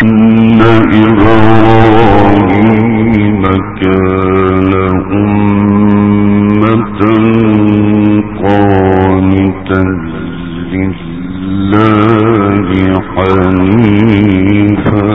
إبراهيم كان أمة قانتا لله حنيفا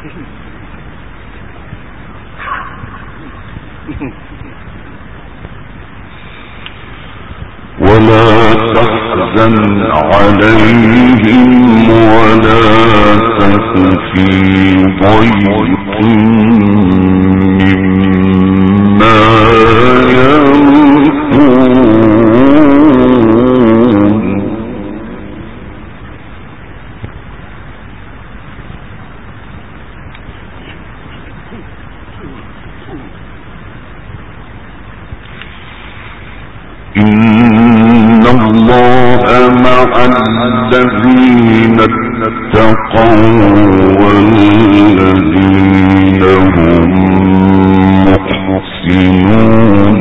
ولا تحزن عليهم ولا تك في ضيق مما يمكرون إن الله مع الذين اتقوا والذين هم محسنون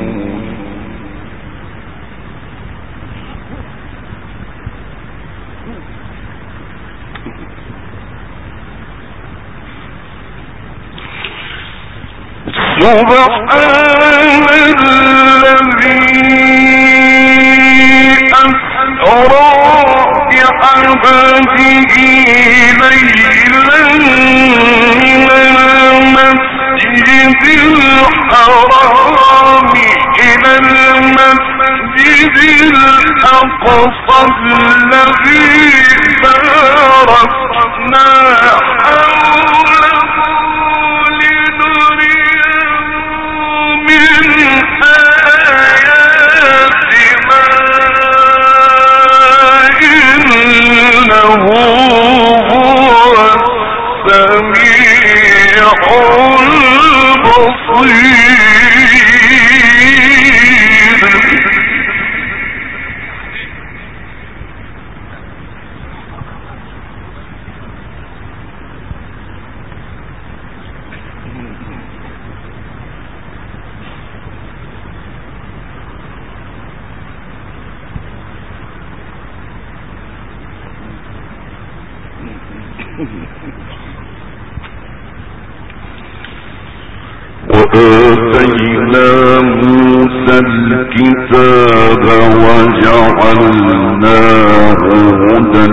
سبحان الذي أسرى بعبده ليلا من المسجد الحرام إلى المسجد الأقصى الذي باركنا حوله وآتينا موسى الكتاب وجعلناه هدى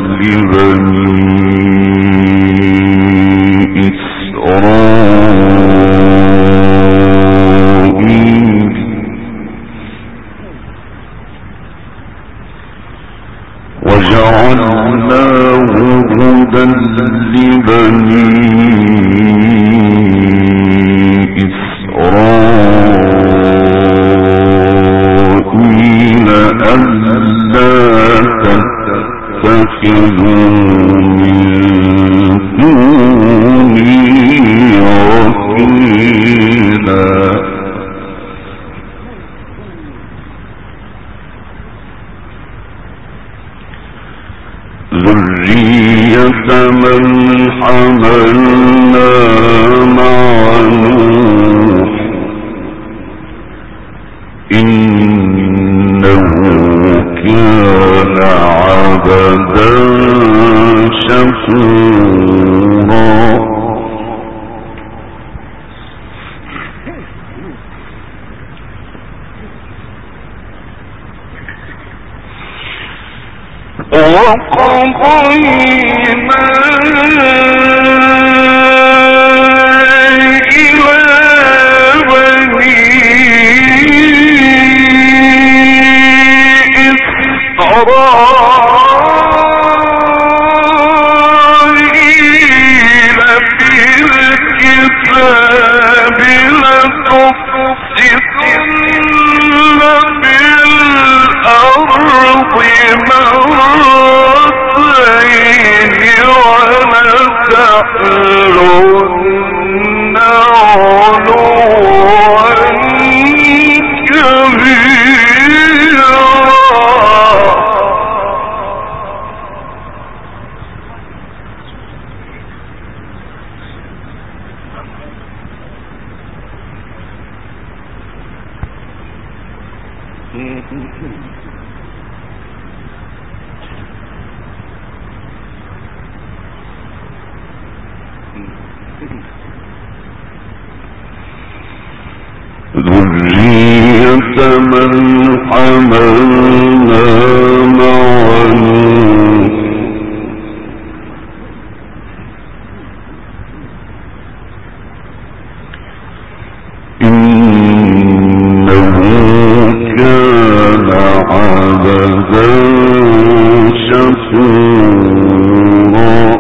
لبني إسرائيل وجعلناه هدى لبني إسرائيل ألا تتخذوا من دوني وكيلا ذرية من حملنا مع نوح إنه كان عبدا شكورا وقضينا إلى بني إسرائيل في الكتاب لتفسدن بالأرض مرتين ولتعلن علوا كبيرا ذرية من حملنا مع نوح عبدا شكورا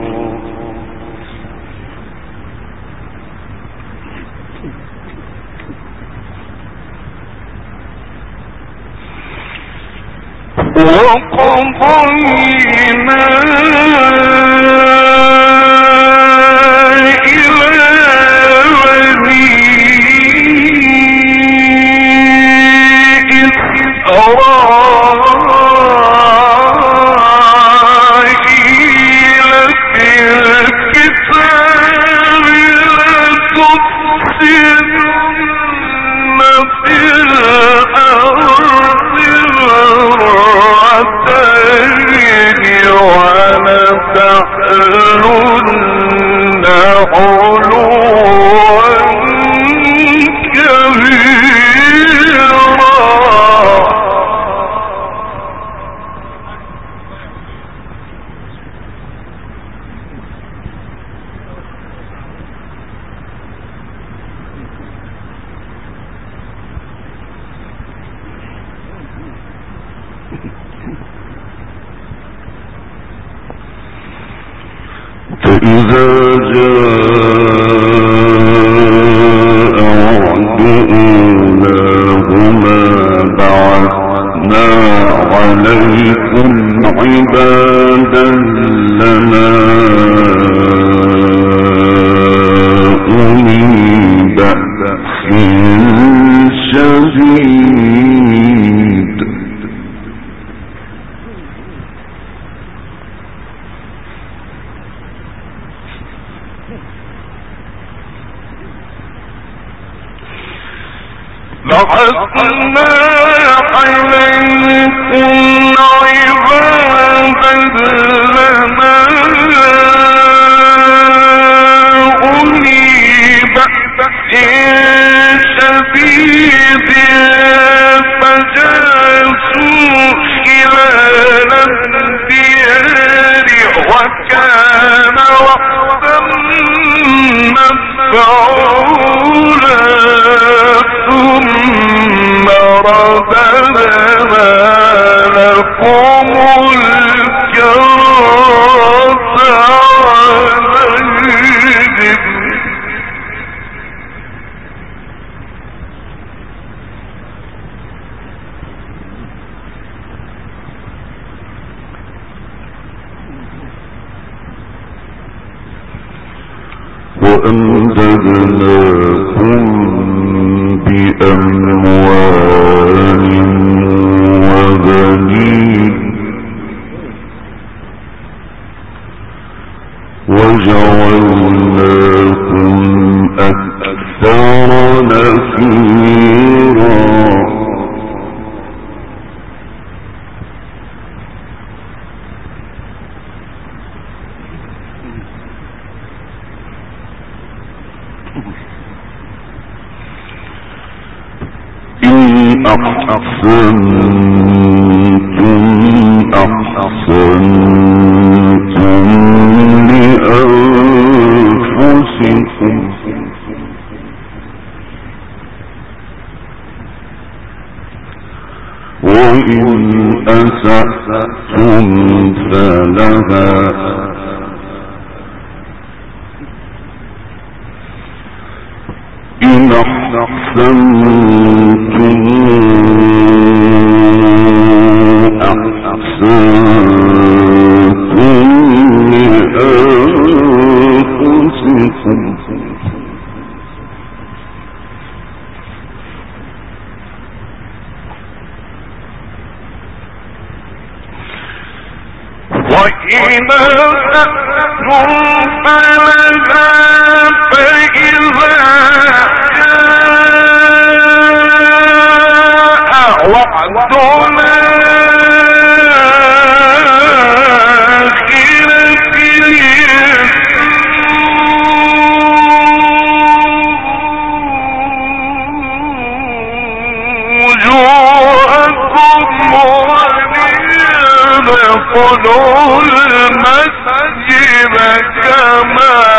وقضينا فإذا جاء وعد أولاهما بعثنا عليكم عبادا لنا أولي بأس شديد بعثنا عليكم عبادا لنا أولي بأس شديد فجاسوا خلال الديار وكان وعدا مفعولا ثم رددنا لكم الكرة عليهم وأمددناكم بأموال وبنين وجعلناكم أكثر نفيرا إن أحسنتم أحسنتم لأنفسكم وإن أسأتم فلها إن أحسنتم أحسنتم لأنفسكم وإن أسأتم فلها فإذا وعدنا وليدخلوا المسجد كما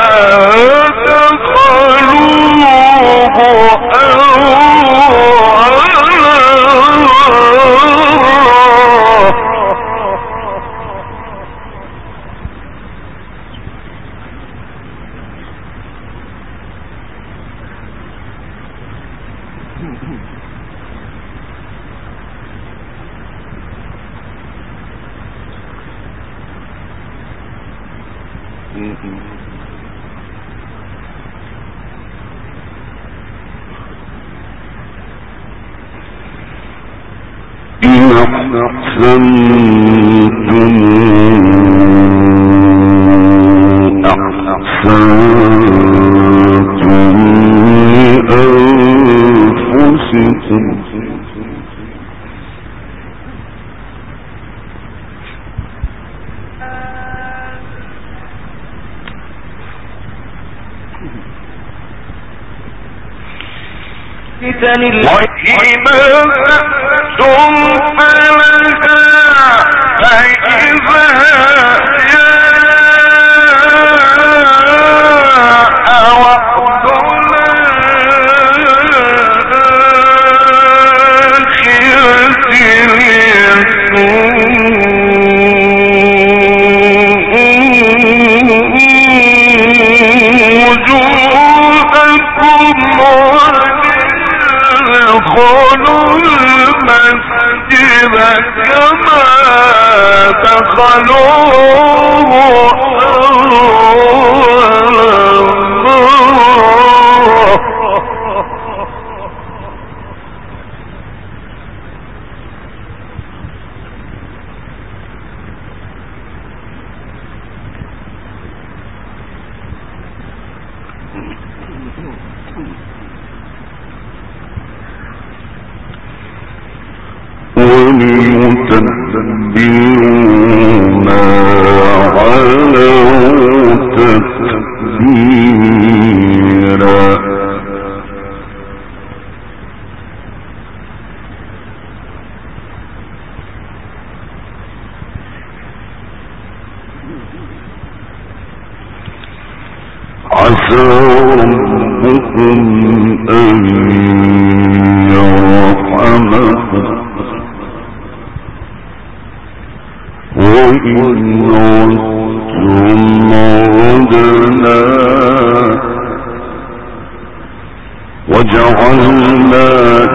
وجعلنا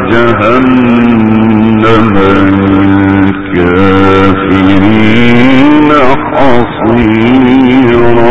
جهنم للكافرين حصيرا.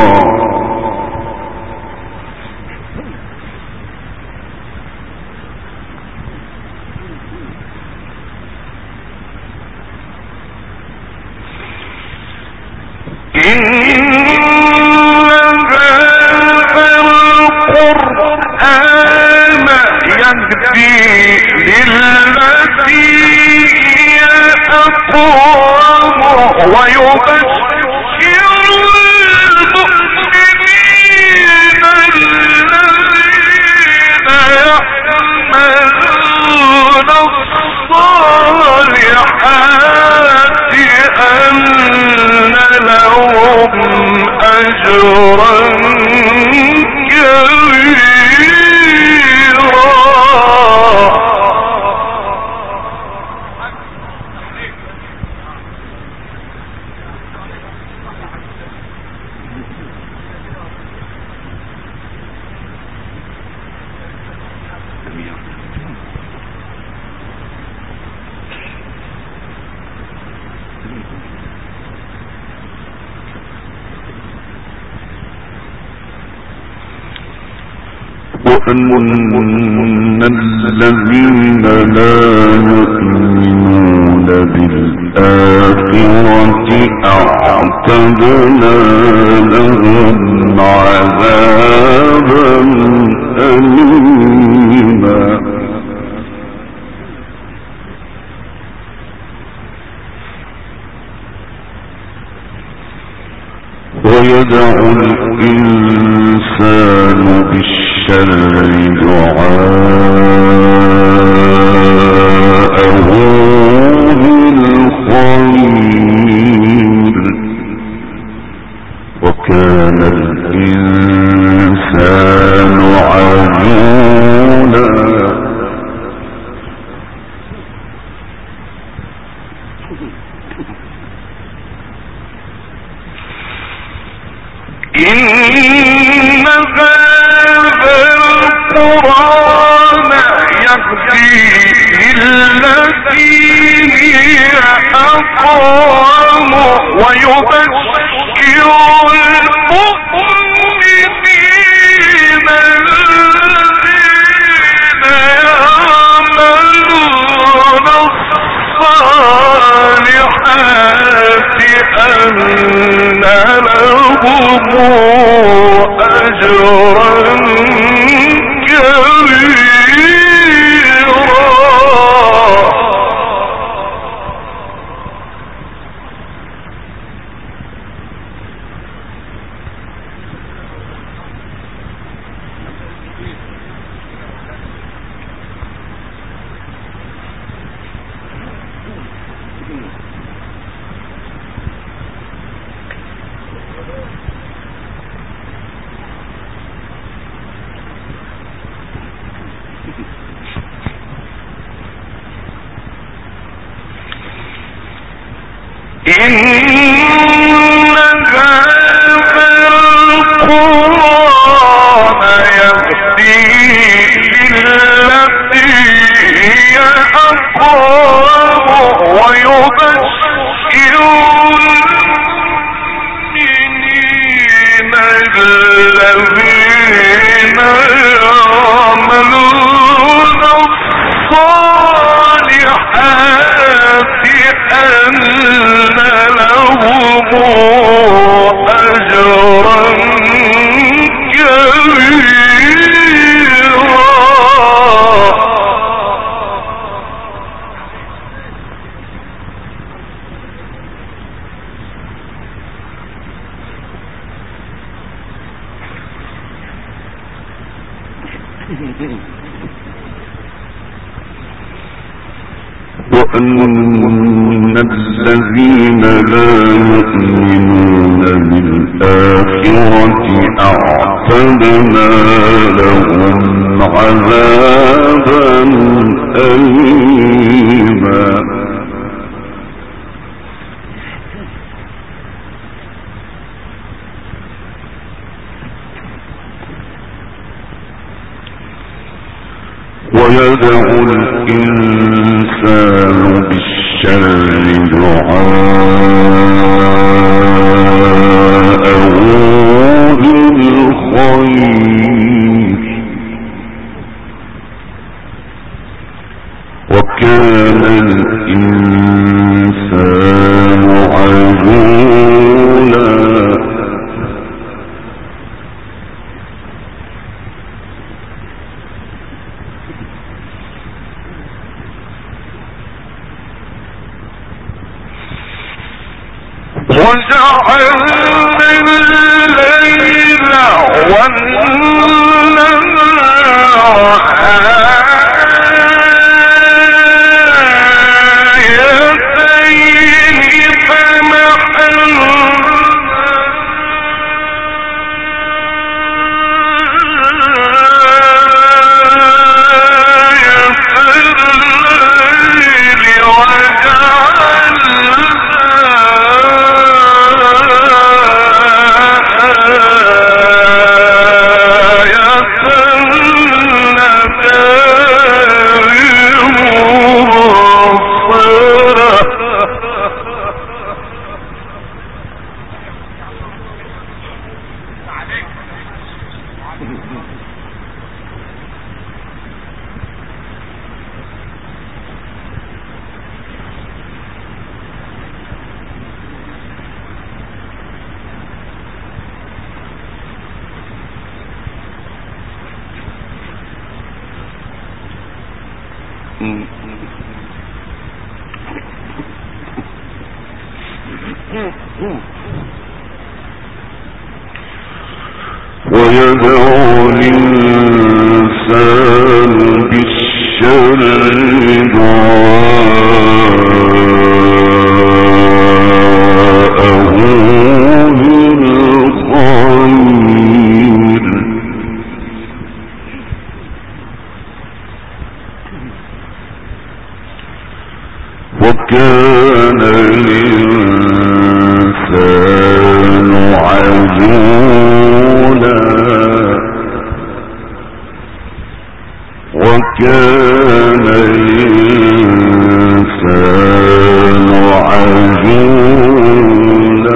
وأن الذين لا يؤمنون بالآخرة أعتدنا لهم عذابا أليما. ويدعو الإنسان بالشر دعاءه بالخير وكان الإنسان عجولا. إن هذا القرآن يهدي للتي هي أقوم ويبشر المؤمنين أجرا كبيرا. إن هذا القرآن يهدي للتي هي أقوم ويبشر المؤمنين الذين يعملون الصالحات أن لهم أجرا كبيرا. وأن الذين لا يؤمنون بالآخرة أعتدنا لهم عذابا أليما. ويدعو الإنسان بالشر دعاءه بالخير وكان الإنسان عجولا. وجعلنا الليل والنهار آيتين فمحونا ويدعو الإنسان بالشر دعاءه بالخير وكان الإنسان عجولا. وكان الإنسان عجولا.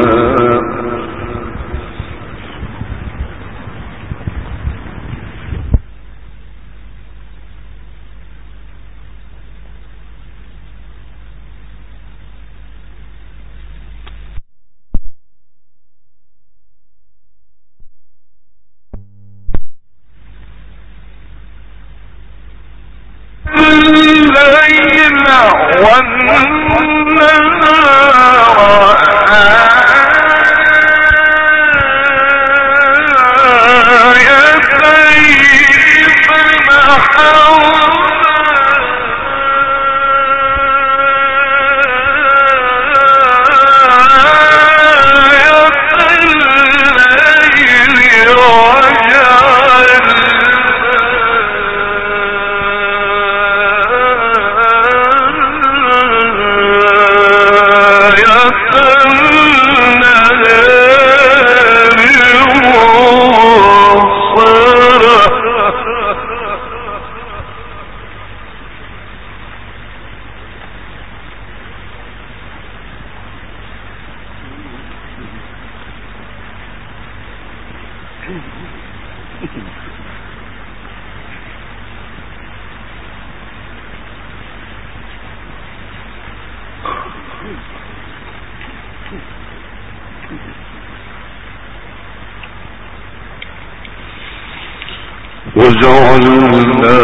وجعلنا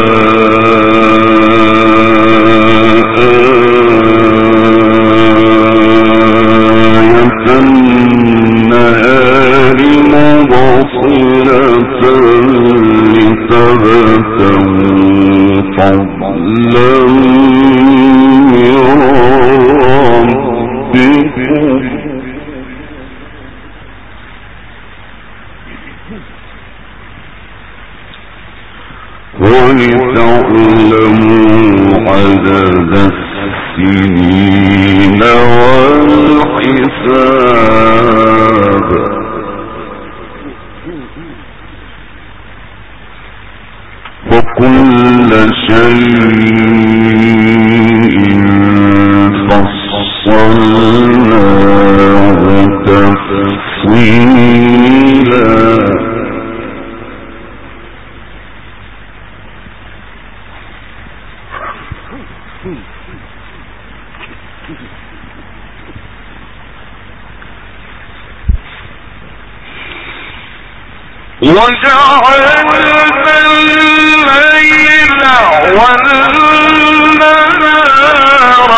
آية النهار مبصرة لتبتغوا فضلا من ربكم ولتعلموا عدد السنين والحساب وكل شيء فصلناه تفصيلا وجعلنا الليل والنهار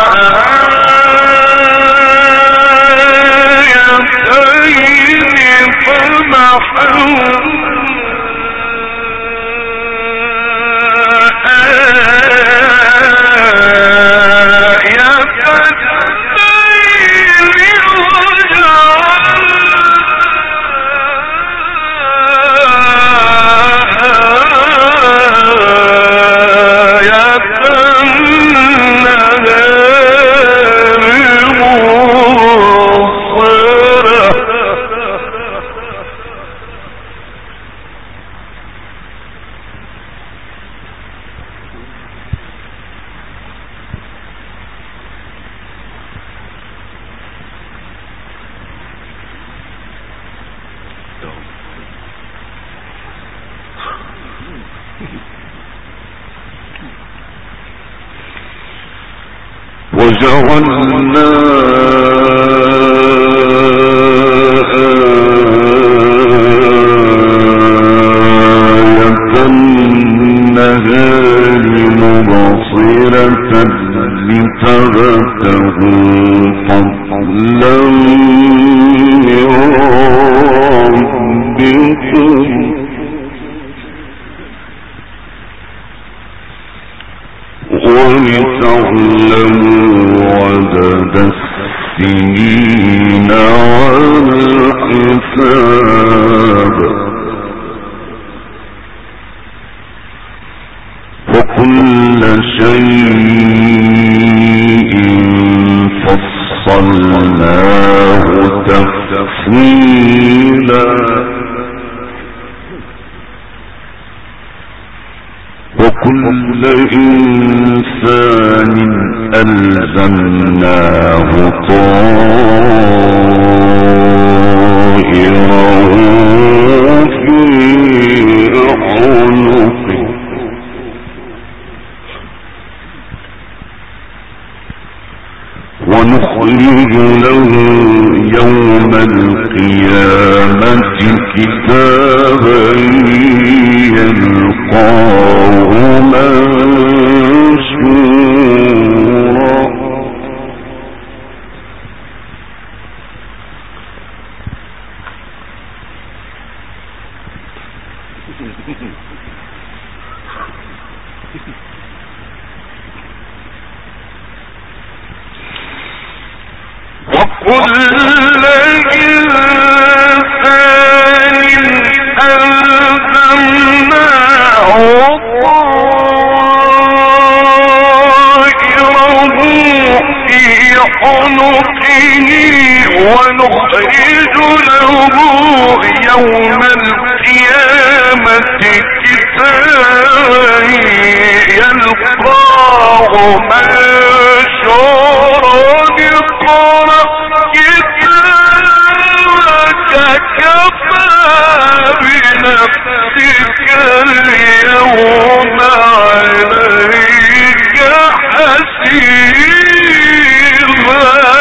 آيتين فمحونا وجعلنا آية النهار مبصرة لتبتغوا فضلا من ربكم ولتعلموا عدد السنين والحساب وكل شيء فصلناه تفصيلا وكل إنسان ألزمناه طائره في عنقه ونخرج له يوم القيامة كتابا يلقاه منشورا ونخرج له يوم القيامة كتابا يلقاه منشورا اقرأ كتابك كفى بنفسك اليوم عليك حسيبا.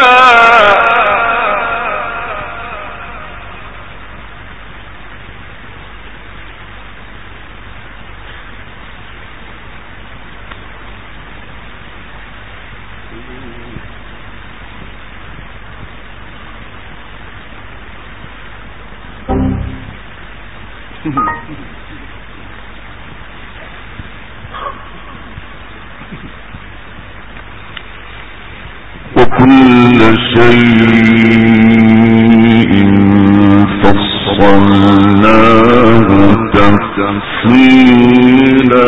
وكل شيء فصلناه تفصيلا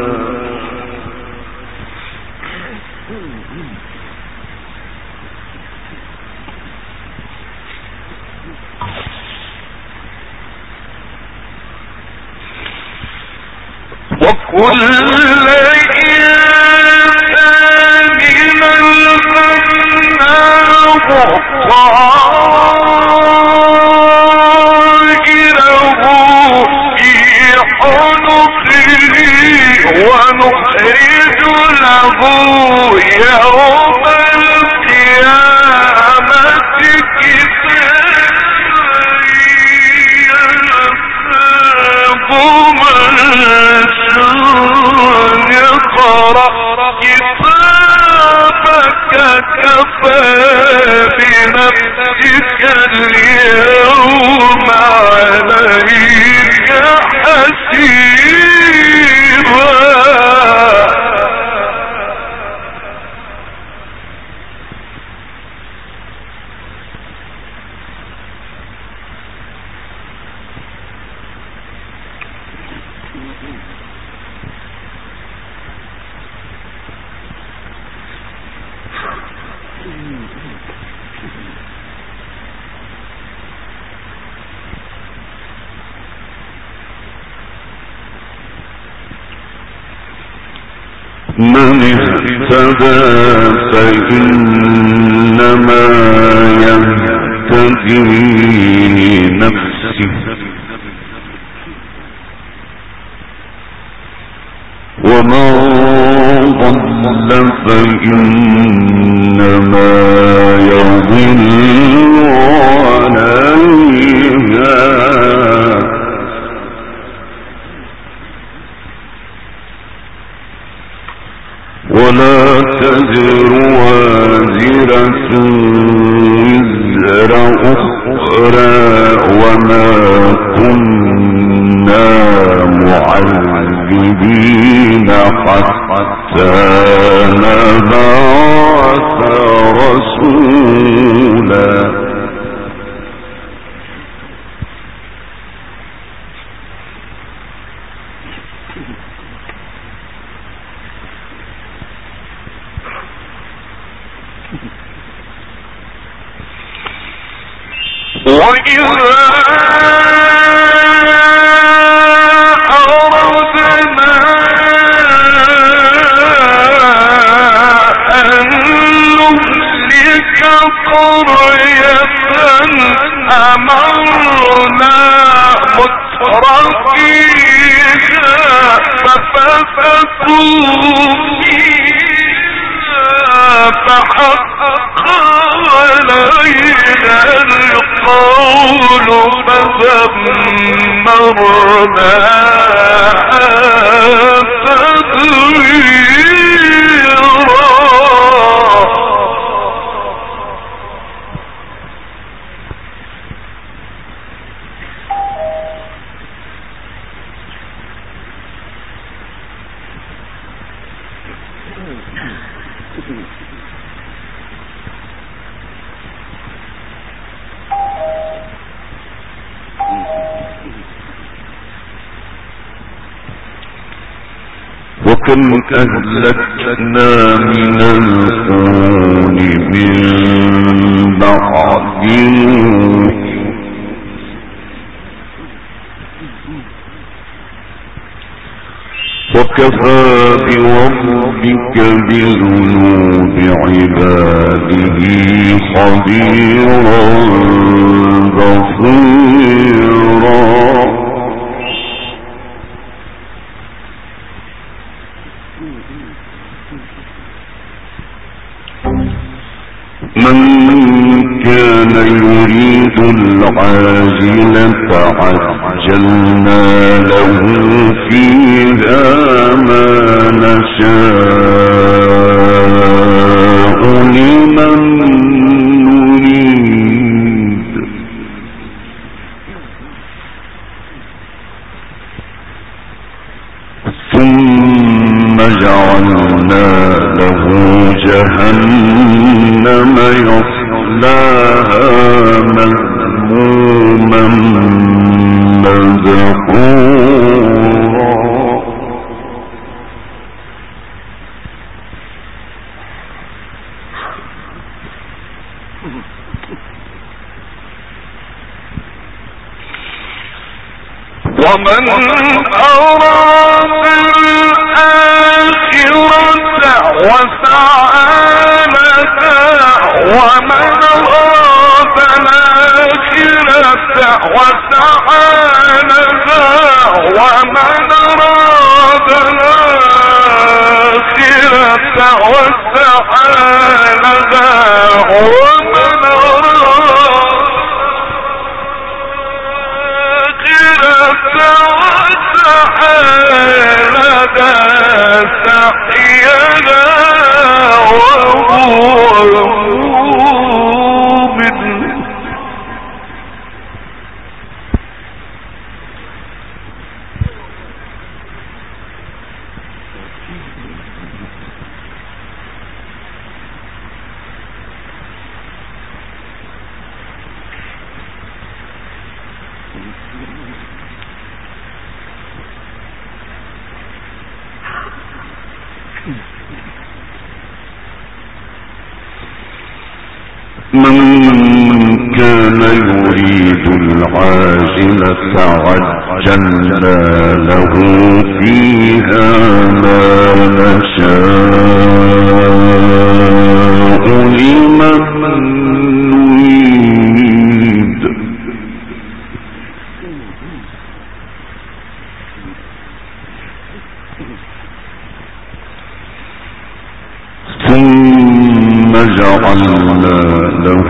وكل إنسان ألزمناه طائره في عنقه ونخرج له يوم القيامة كتابا يلقاه اقرأ كتابك كفى بنفسك اليوم عليك حسيبا. من اهتدى فإنما يهتدي لنفسه ومن ضل فإنما يضل عليها ولا تزر وازرة وزر أخرى وما كنا معذبين حتى نبعث رسولا. وإذا أردنا أن نهلك قرية أمرنا مترفيها ففسقوا فيها فحق علينا القول فدمرناها تدميرا. وكم أهلكنا من القرون من بعد نوح وكفى بربك بذنوب عباده خبيرا بصيرا من كان يريد العاجلة عجلنا له فيها ما نشاء لمن نريد ثم جعلنا له جهنم يصلاها مذموما مدحورا ومن أراد الآخرة وسعى لها ومن أراد الآخرة وسعى لها ومن أراد الآخرة وسعى لها ومن سعينا وهو مؤمن من كان يريد العاجلة عجلنا له فيها ما نشاء لمن نريد ثم جعلنا له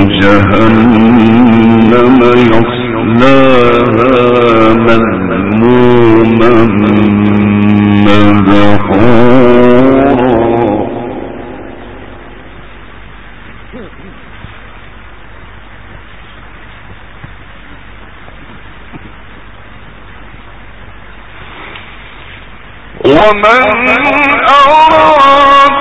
جهنم يصلاها مذموما مدحورا ومن أراد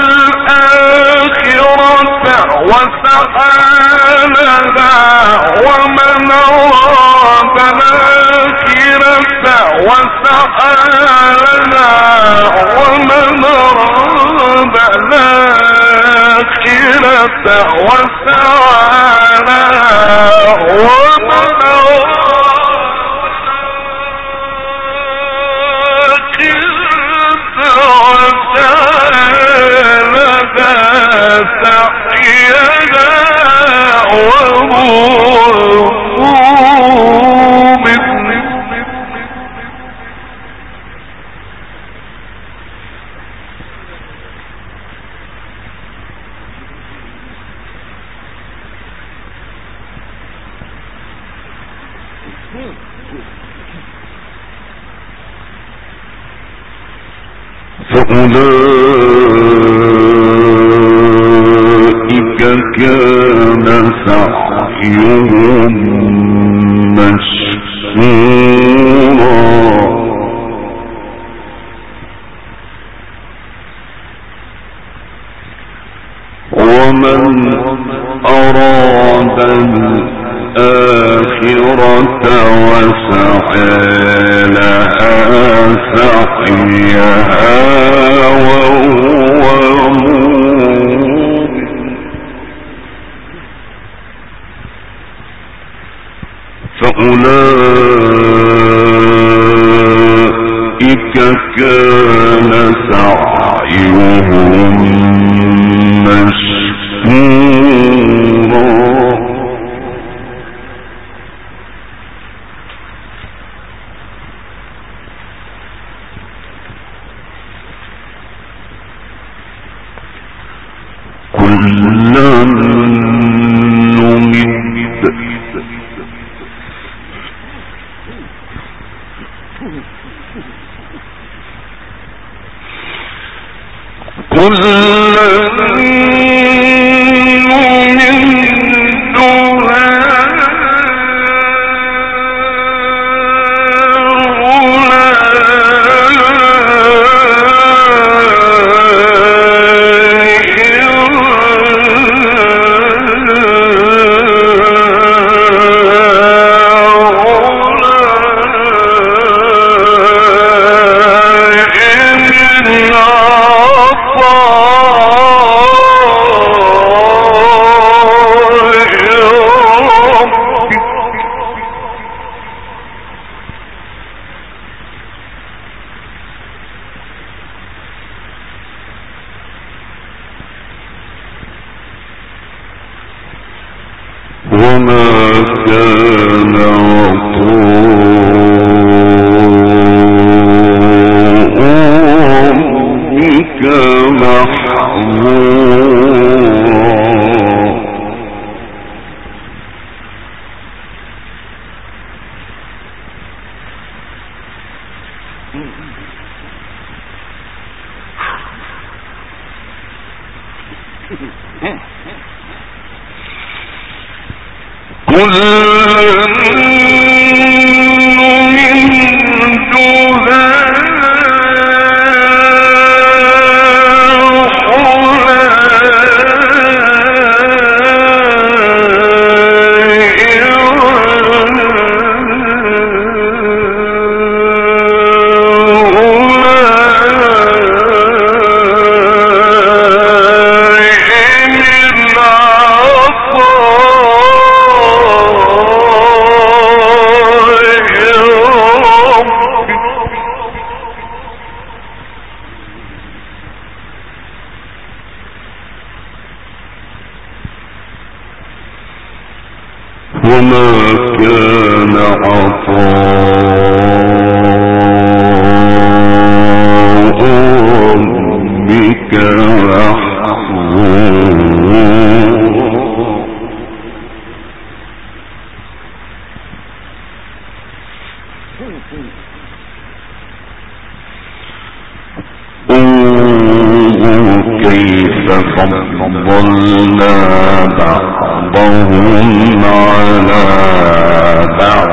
الآخرة وسعى لها ومن أراد الآخرة وسعى لها ومن أراد الآخرة وسعى لها ومن سعينا وهو مؤمن فأولئك كان سعيهم مشكورا ومن أراد الآخرة وسعى لها سعيها وهو مؤمن فأولئك كان سعيهم مشكورا كلا نمد وما كان عطاء ربك محظورا وما كان عطاء ربك محظورا انظر كيف فضلنا بعضهم على بعض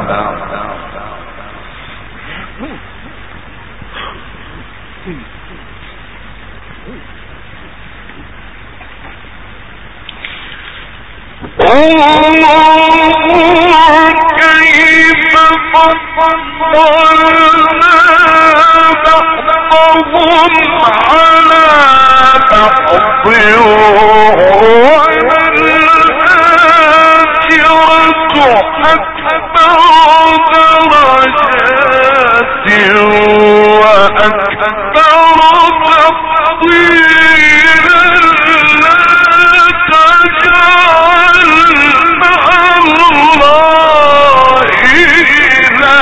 كيف فضلنا بعضهم على بعض وللآخرة أكبر درجات وأكبر تفضيلا لا تجعل مع الله إلها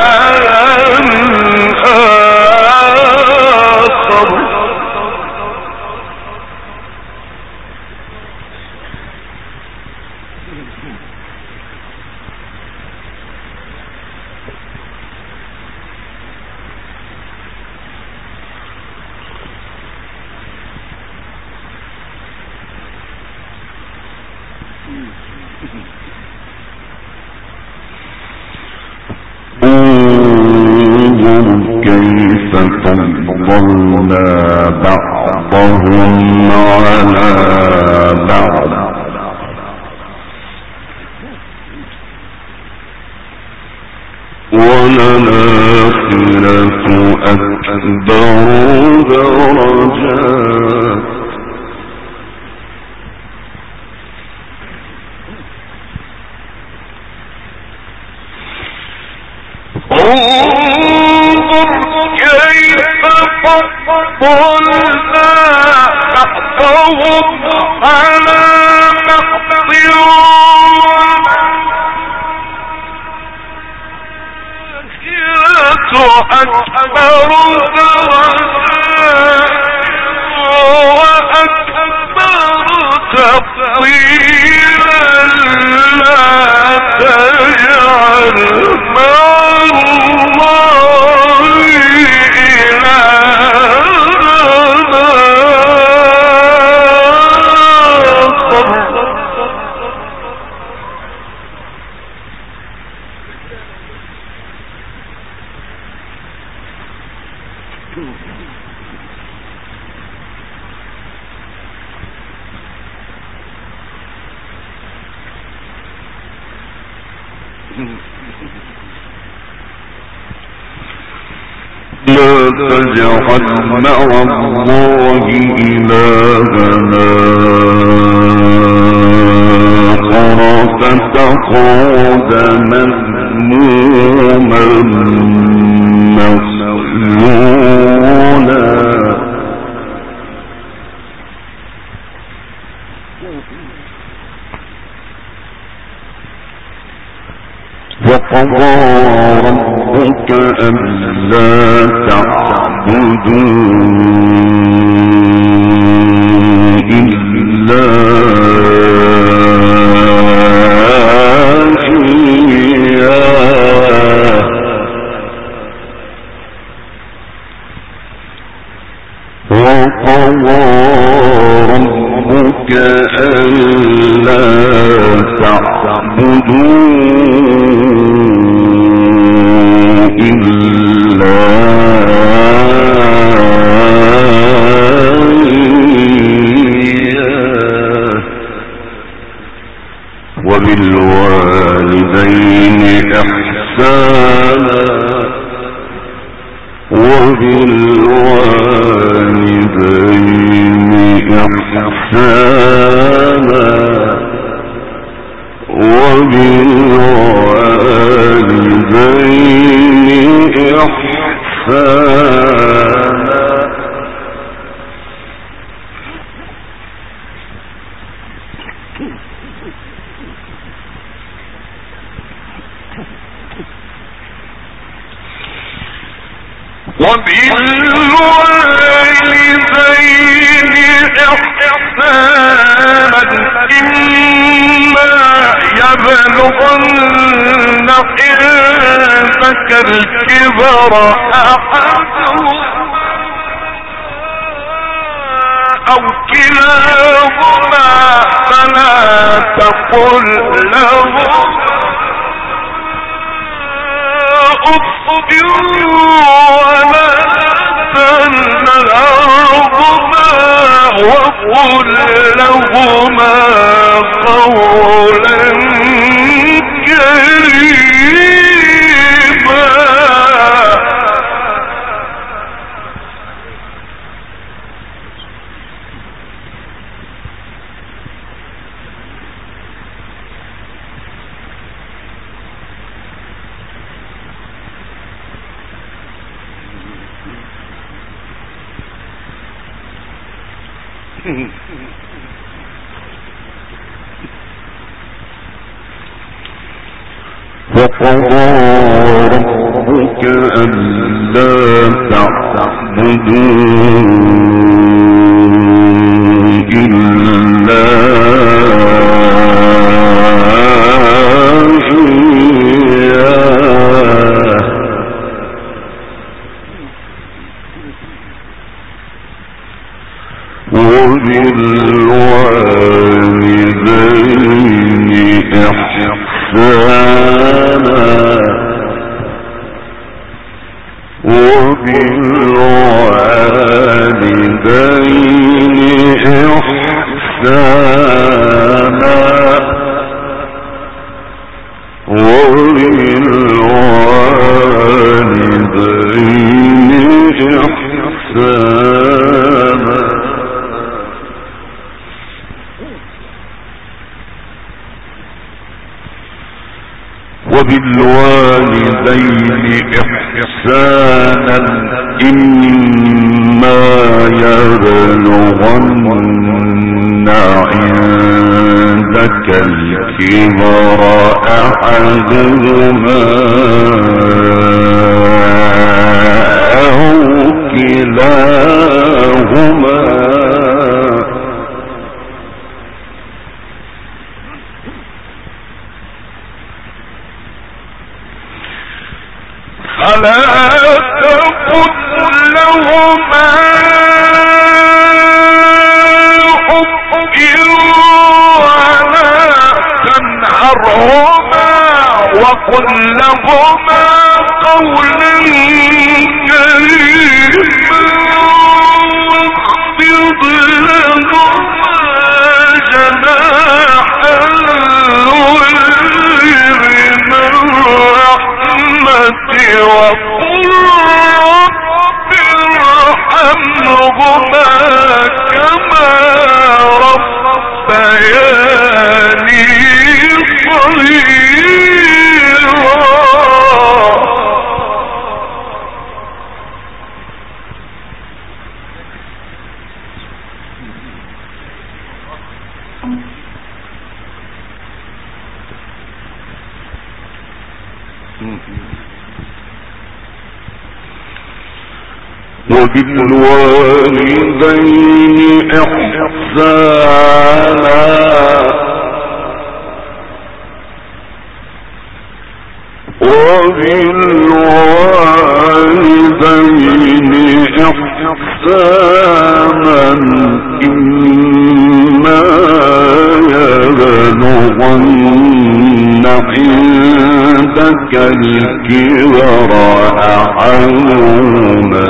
آخر انظر كيف فضلنا بعضهم على بعض وللآخرة أكبر درجات انظر كيف فضلنا بعضهم على بعض أكبر درجات وأكبر تفضيلا لا تجعل مع الله إلهًا آخر لا تجعل مع الله إلهًا آخر فتقعد مذموما مخذولا وقضى ربك ألا تعبدوا إلا إياه وقضى ربك ألا تعبدوا إلا إياه وبالوالدين إحسانا إما يبلغن عندك الكبر أحدهما أو كلاهما فلا تقل لهما أف ولا تنهرهما وقل لهما قولا كريما وقضى ربك ألا تعبدوا إلا إياه وبالوالدين إحسانا وبالوالدين إحسانا وبالوالدين إحسانا إما يبلغن عندك الكبر أحدهما أو كلاهما فلا تقل لهما أف ولا تنهرهما وقل لهما قولا كريما واخفض لهما جناح الذل من الرحمة وقل رب ارحمهما كما ربياني صغيرا. وبالوالدين إحسانا إما يبلغن عندك الكبر أحدهما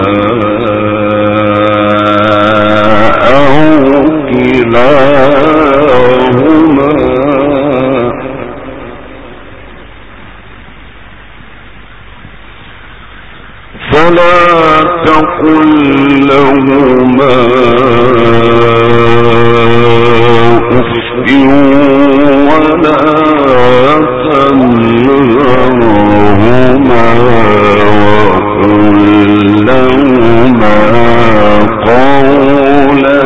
أو كلاهما فلا تقل لهما أف ولا تنهرهما وقل لهما قولا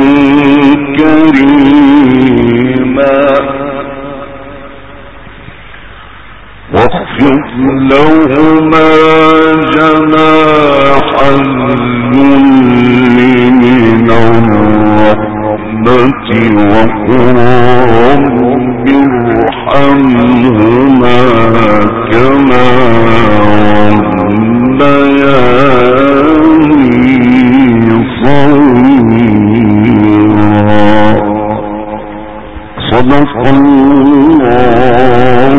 كريما واخفض لهما جناح الذل من الرحمة وقل رب ارحمهما كما ربياني صغيرا. صدق الله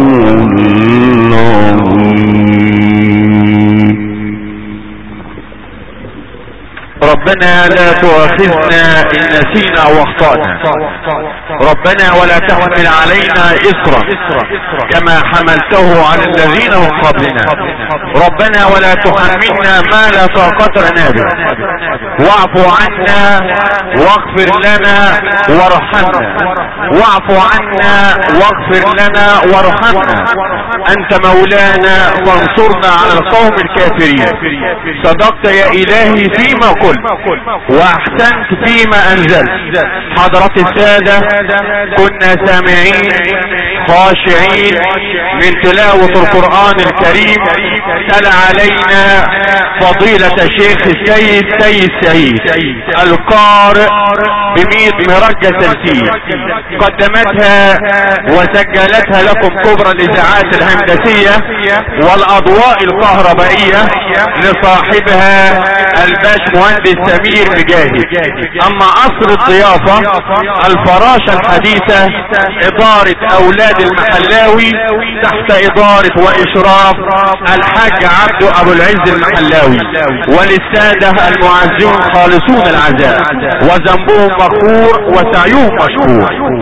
ربنا لا تؤاخذنا إن نسينا واخطأنا، ربنا ولا تحمل علينا إصرا كما حملته على الذين من قبلنا، ربنا ولا تحملنا ما لا طاقة لنا به، واعف عنا واغفر لنا وارحمنا، واعف عنا واغفر لنا وارحمنا، أنت مولانا وانصرنا على القوم الكافرين. صدقت يا إلهي فيما قلت واحسنت فيما انزلت. حضرة السادة، كنا سامعين خاشعين من تلاوة القرآن الكريم. تلا علينا فضيلة الشيخ السيد سعيد القارئ ب100 مرجة تمثيل، قدمتها وسجلتها لكم كبرى الاذاعات الهندسية والاضواء الكهربائية لصاحبها الباش مهندس سمير مجاهد. اما عصر الضيافة الفراشة الحديثة ادارة اولاد المحلاوي تحت ادارة واشراف الحاج عبد ابو العز المحلاوي، وللسادة المعزون خالصون العزاء وذنبهم مغفور وسعيهم مشكور.